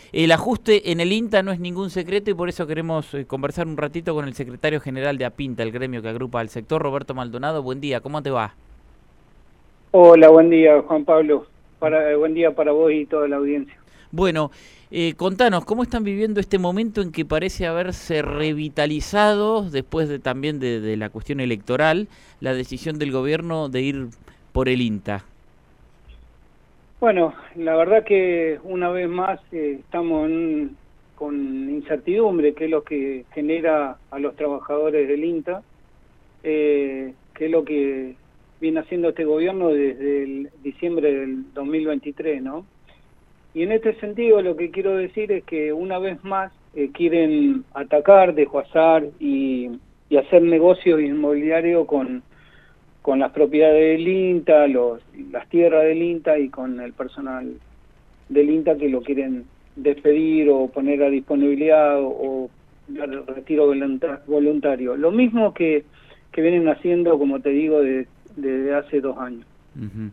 El ajuste en el INTA no es ningún secreto y por eso queremos conversar un ratito con el secretario general de APINTA, el gremio que agrupa al sector, Roberto Maldonado. Buen día, ¿cómo te va? Hola, buen día, Juan Pablo. Buen día para vos y toda la audiencia. Bueno, contanos, ¿cómo están viviendo este momento en que parece haberse revitalizado, después también de la cuestión electoral, la decisión del gobierno de ir por el INTA? Bueno, la verdad que una vez más estamos con incertidumbre, que es lo que genera a los trabajadores del INTA, que es lo que viene haciendo este gobierno desde el diciembre del 2023, ¿no? Y en este sentido lo que quiero decir es que una vez más quieren atacar, desguazar y hacer negocio inmobiliario con las propiedades del INTA, las tierras del INTA y con el personal del INTA que lo quieren despedir o poner a disponibilidad o dar retiro voluntario. Lo mismo que vienen haciendo, como te digo, desde hace 2 años. Uh-huh.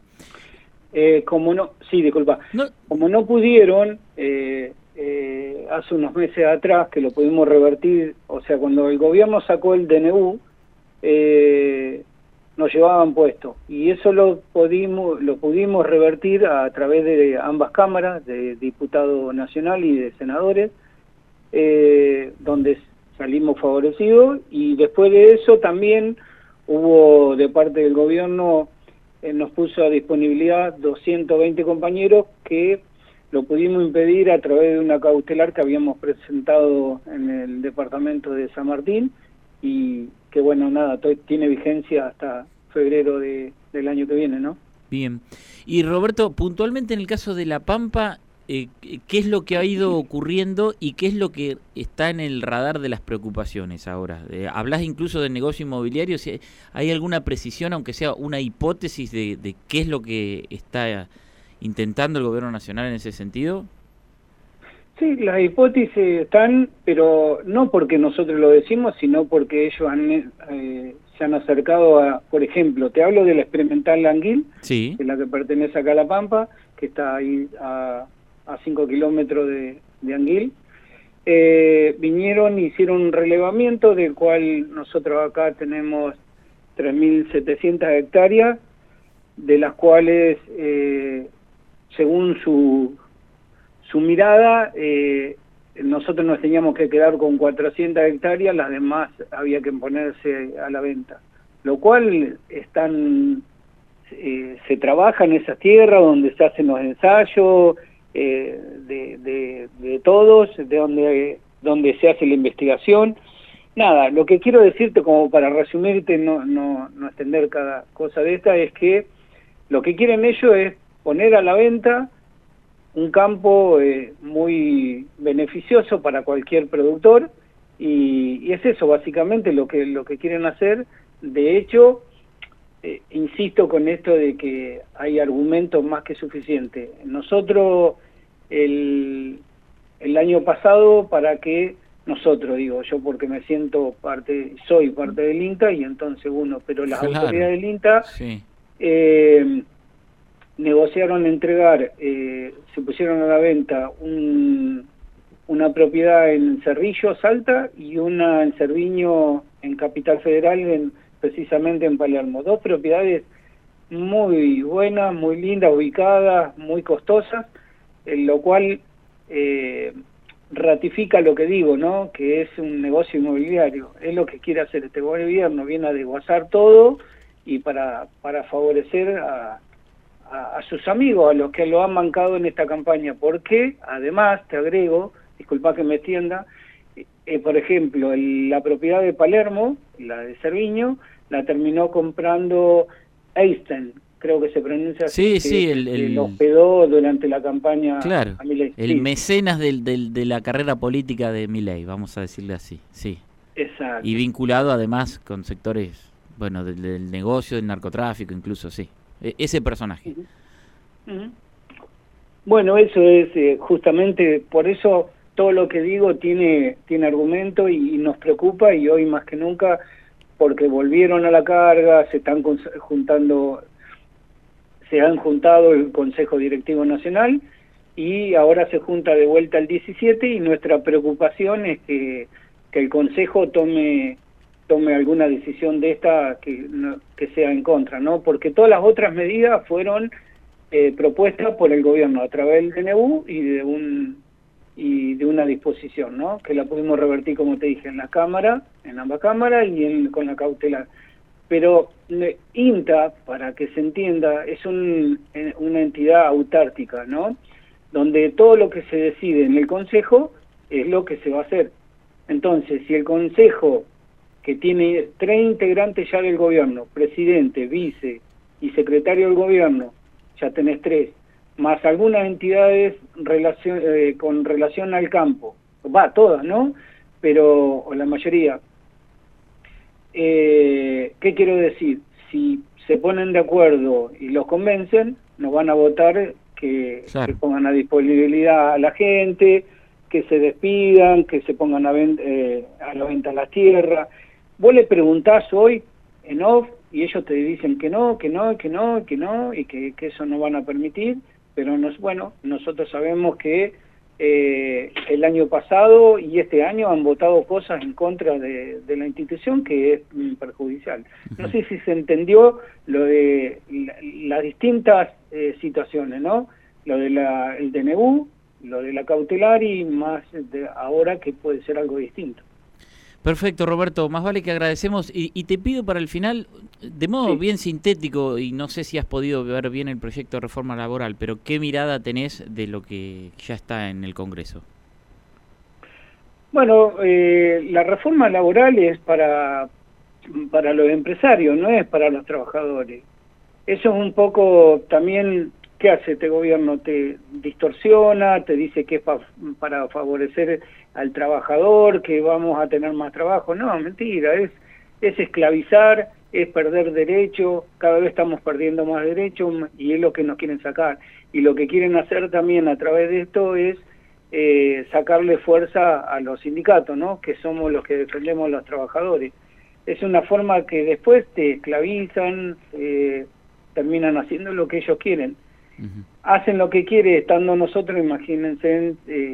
Como no pudieron, hace unos meses atrás que lo pudimos revertir, o sea, cuando el gobierno sacó el DNU, nos llevaban puesto, y eso lo pudimos revertir a través de ambas cámaras, de diputado nacional y de senadores, donde salimos favorecidos, y después de eso también hubo de parte del gobierno, nos puso a disponibilidad 220 compañeros que lo pudimos impedir a través de una cautelar que habíamos presentado en el departamento de San Martín, y que bueno, nada, tiene vigencia hasta febrero del año que viene, ¿no? Bien. Y Roberto, puntualmente en el caso de La Pampa, ¿qué es lo que ha ido ocurriendo y qué es lo que está en el radar de las preocupaciones ahora? Hablas incluso del negocio inmobiliario, si hay alguna precisión, aunque sea una hipótesis de qué es lo que está intentando el gobierno nacional en ese sentido. Sí, las hipótesis están, pero no porque nosotros lo decimos, sino porque ellos se han acercado a, por ejemplo, te hablo de la experimental Anguil, sí, que es la que pertenece acá a La Pampa, que está ahí a 5 kilómetros de Anguil. Vinieron y hicieron un relevamiento del cual nosotros acá tenemos 3.700 hectáreas, de las cuales, según su mirada, nosotros nos teníamos que quedar con 400 hectáreas, las demás había que ponerse a la venta, lo cual se trabaja en esas tierras donde se hacen los ensayos de todos, donde se hace la investigación. Nada, lo que quiero decirte, como para resumirte, no extender cada cosa de esta, es que lo que quieren ellos es poner a la venta un campo muy beneficioso para cualquier productor, y es eso básicamente lo que quieren hacer. De hecho, insisto con esto de que hay argumentos más que suficientes. Nosotros el año pasado, digo yo porque me siento soy parte del INTA, y entonces pero las autoridades del INTA sí, negociaron entregar, se pusieron a la venta una propiedad en Cerrillo, Salta, y una en Cerviño, en Capital Federal, precisamente en Palermo. 2 propiedades muy buenas, muy lindas, ubicadas, muy costosas, lo cual ratifica lo que digo, ¿no? Que es un negocio inmobiliario. Es lo que quiere hacer este gobierno, viene a desguazar todo y para favorecer a sus amigos, a los que lo han bancado en esta campaña, porque además, te agrego, disculpa que me extienda, por ejemplo, la propiedad de Palermo, la de Cerviño, la terminó comprando Einstein, creo que se pronuncia así, sí, lo hospedó durante la campaña, claro, a Milei. el mecenas de la carrera política de Milei, vamos a decirle así, sí. Exacto. Y vinculado además con sectores, bueno, del negocio, del narcotráfico incluso, sí. Ese personaje. Uh-huh. Bueno, eso es justamente, por eso todo lo que digo tiene argumento y nos preocupa, y hoy más que nunca, porque volvieron a la carga, se han juntado el Consejo Directivo Nacional, y ahora se junta de vuelta el 17 y nuestra preocupación es que el Consejo tome alguna decisión de esta que sea en contra, ¿no? Porque todas las otras medidas fueron propuestas por el gobierno a través del DNU y de una disposición, ¿no? Que la pudimos revertir, como te dije, en ambas cámaras y con la cautelar. Pero INTA, para que se entienda, es una entidad autárquica, ¿no? Donde todo lo que se decide en el Consejo es lo que se va a hacer. Entonces, si el Consejo, que tiene 3 integrantes ya del gobierno, presidente, vice y secretario del gobierno, ya tenés 3, más algunas entidades con relación al campo, todas, ¿no? Pero, o la mayoría. ¿Qué quiero decir? Si se ponen de acuerdo y los convencen, nos van a votar que pongan a disponibilidad a la gente, que se despidan, que se pongan a la venta las tierras. Vos le preguntás hoy en off y ellos te dicen que no, y que eso no van a permitir, pero nosotros sabemos que el año pasado y este año han votado cosas en contra de la institución que es perjudicial. No sé si se entendió lo de las distintas situaciones, ¿no? Lo de el DNU, lo de la cautelar y más ahora que puede ser algo distinto. Perfecto, Roberto, más vale que agradecemos y te pido para el final, de modo bien sintético, y no sé si has podido ver bien el proyecto de reforma laboral, pero ¿qué mirada tenés de lo que ya está en el Congreso? Bueno, la reforma laboral es para los empresarios, no es para los trabajadores. Eso es un poco también, ¿qué hace este gobierno? Te distorsiona, te dice que es para favorecer al trabajador, que vamos a tener más trabajo. No, mentira, es esclavizar, es perder derechos, cada vez estamos perdiendo más derechos y es lo que nos quieren sacar. Y lo que quieren hacer también a través de esto es sacarle fuerza a los sindicatos, ¿no? Que somos los que defendemos a los trabajadores. Es una forma que después te esclavizan, terminan haciendo lo que ellos quieren. Hacen lo que quiere estando nosotros, imagínense,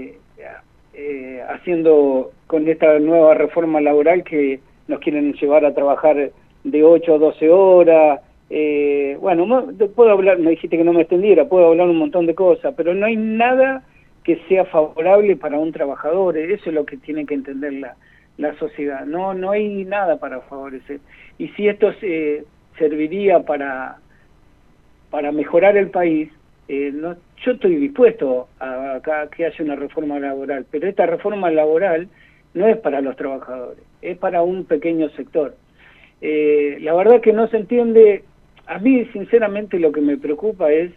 haciendo con esta nueva reforma laboral que nos quieren llevar a trabajar de 8 a 12 horas. Puedo hablar, me dijiste que no me extendiera, puedo hablar un montón de cosas, pero no hay nada que sea favorable para un trabajador. Eso es lo que tiene que entender la sociedad. No hay nada para favorecer. Y si esto serviría para mejorar el país, yo estoy dispuesto a que haya una reforma laboral, pero esta reforma laboral no es para los trabajadores, es para un pequeño sector. La verdad que no se entiende. A mí sinceramente lo que me preocupa es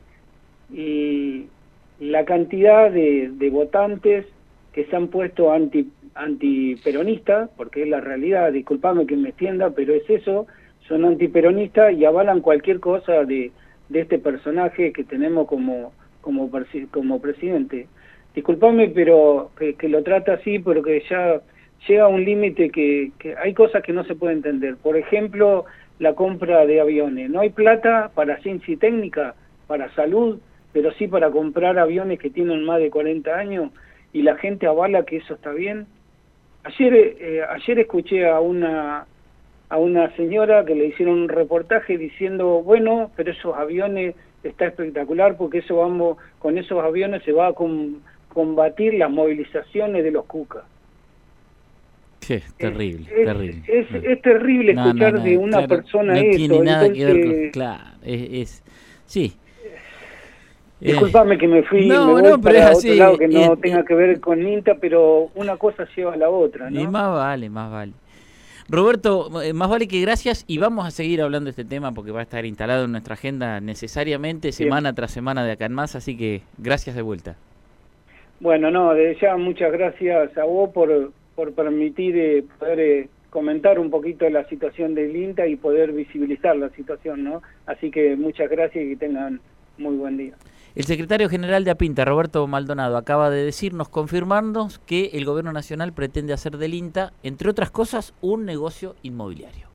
la cantidad de votantes que se han puesto antiperonistas, porque es la realidad, disculpame que me extienda, pero es eso, son antiperonistas y avalan cualquier cosa de este personaje que tenemos como presidente. Disculpame, pero que lo trata así, porque ya llega a un límite que hay cosas que no se pueden entender. Por ejemplo, la compra de aviones. No hay plata para ciencia y técnica, para salud, pero sí para comprar aviones que tienen más de 40 años y la gente avala que eso está bien. Ayer escuché a una señora que le hicieron un reportaje diciendo, bueno, pero esos aviones está espectacular porque con esos aviones se va a combatir las movilizaciones de los cucas. Sí, terrible, terrible. Es terrible escuchar de una persona no eso. Tiene nada Entonces, que ver con... Claro, sí. Disculpame que me voy pero para es otro así, lado que no tenga que ver con INTA, pero una cosa lleva a la otra, ¿no? Y más vale. Roberto, más vale que gracias y vamos a seguir hablando de este tema porque va a estar instalado en nuestra agenda necesariamente semana tras semana de acá en más, así que gracias de vuelta. Bueno, desde ya muchas gracias a vos por permitir poder comentar un poquito la situación del INTA y poder visibilizar la situación, ¿no? Así que muchas gracias y que tengan muy buen día. El secretario general de APINTA, Roberto Maldonado, acaba de decirnos, confirmarnos que el gobierno nacional pretende hacer del INTA, entre otras cosas, un negocio inmobiliario.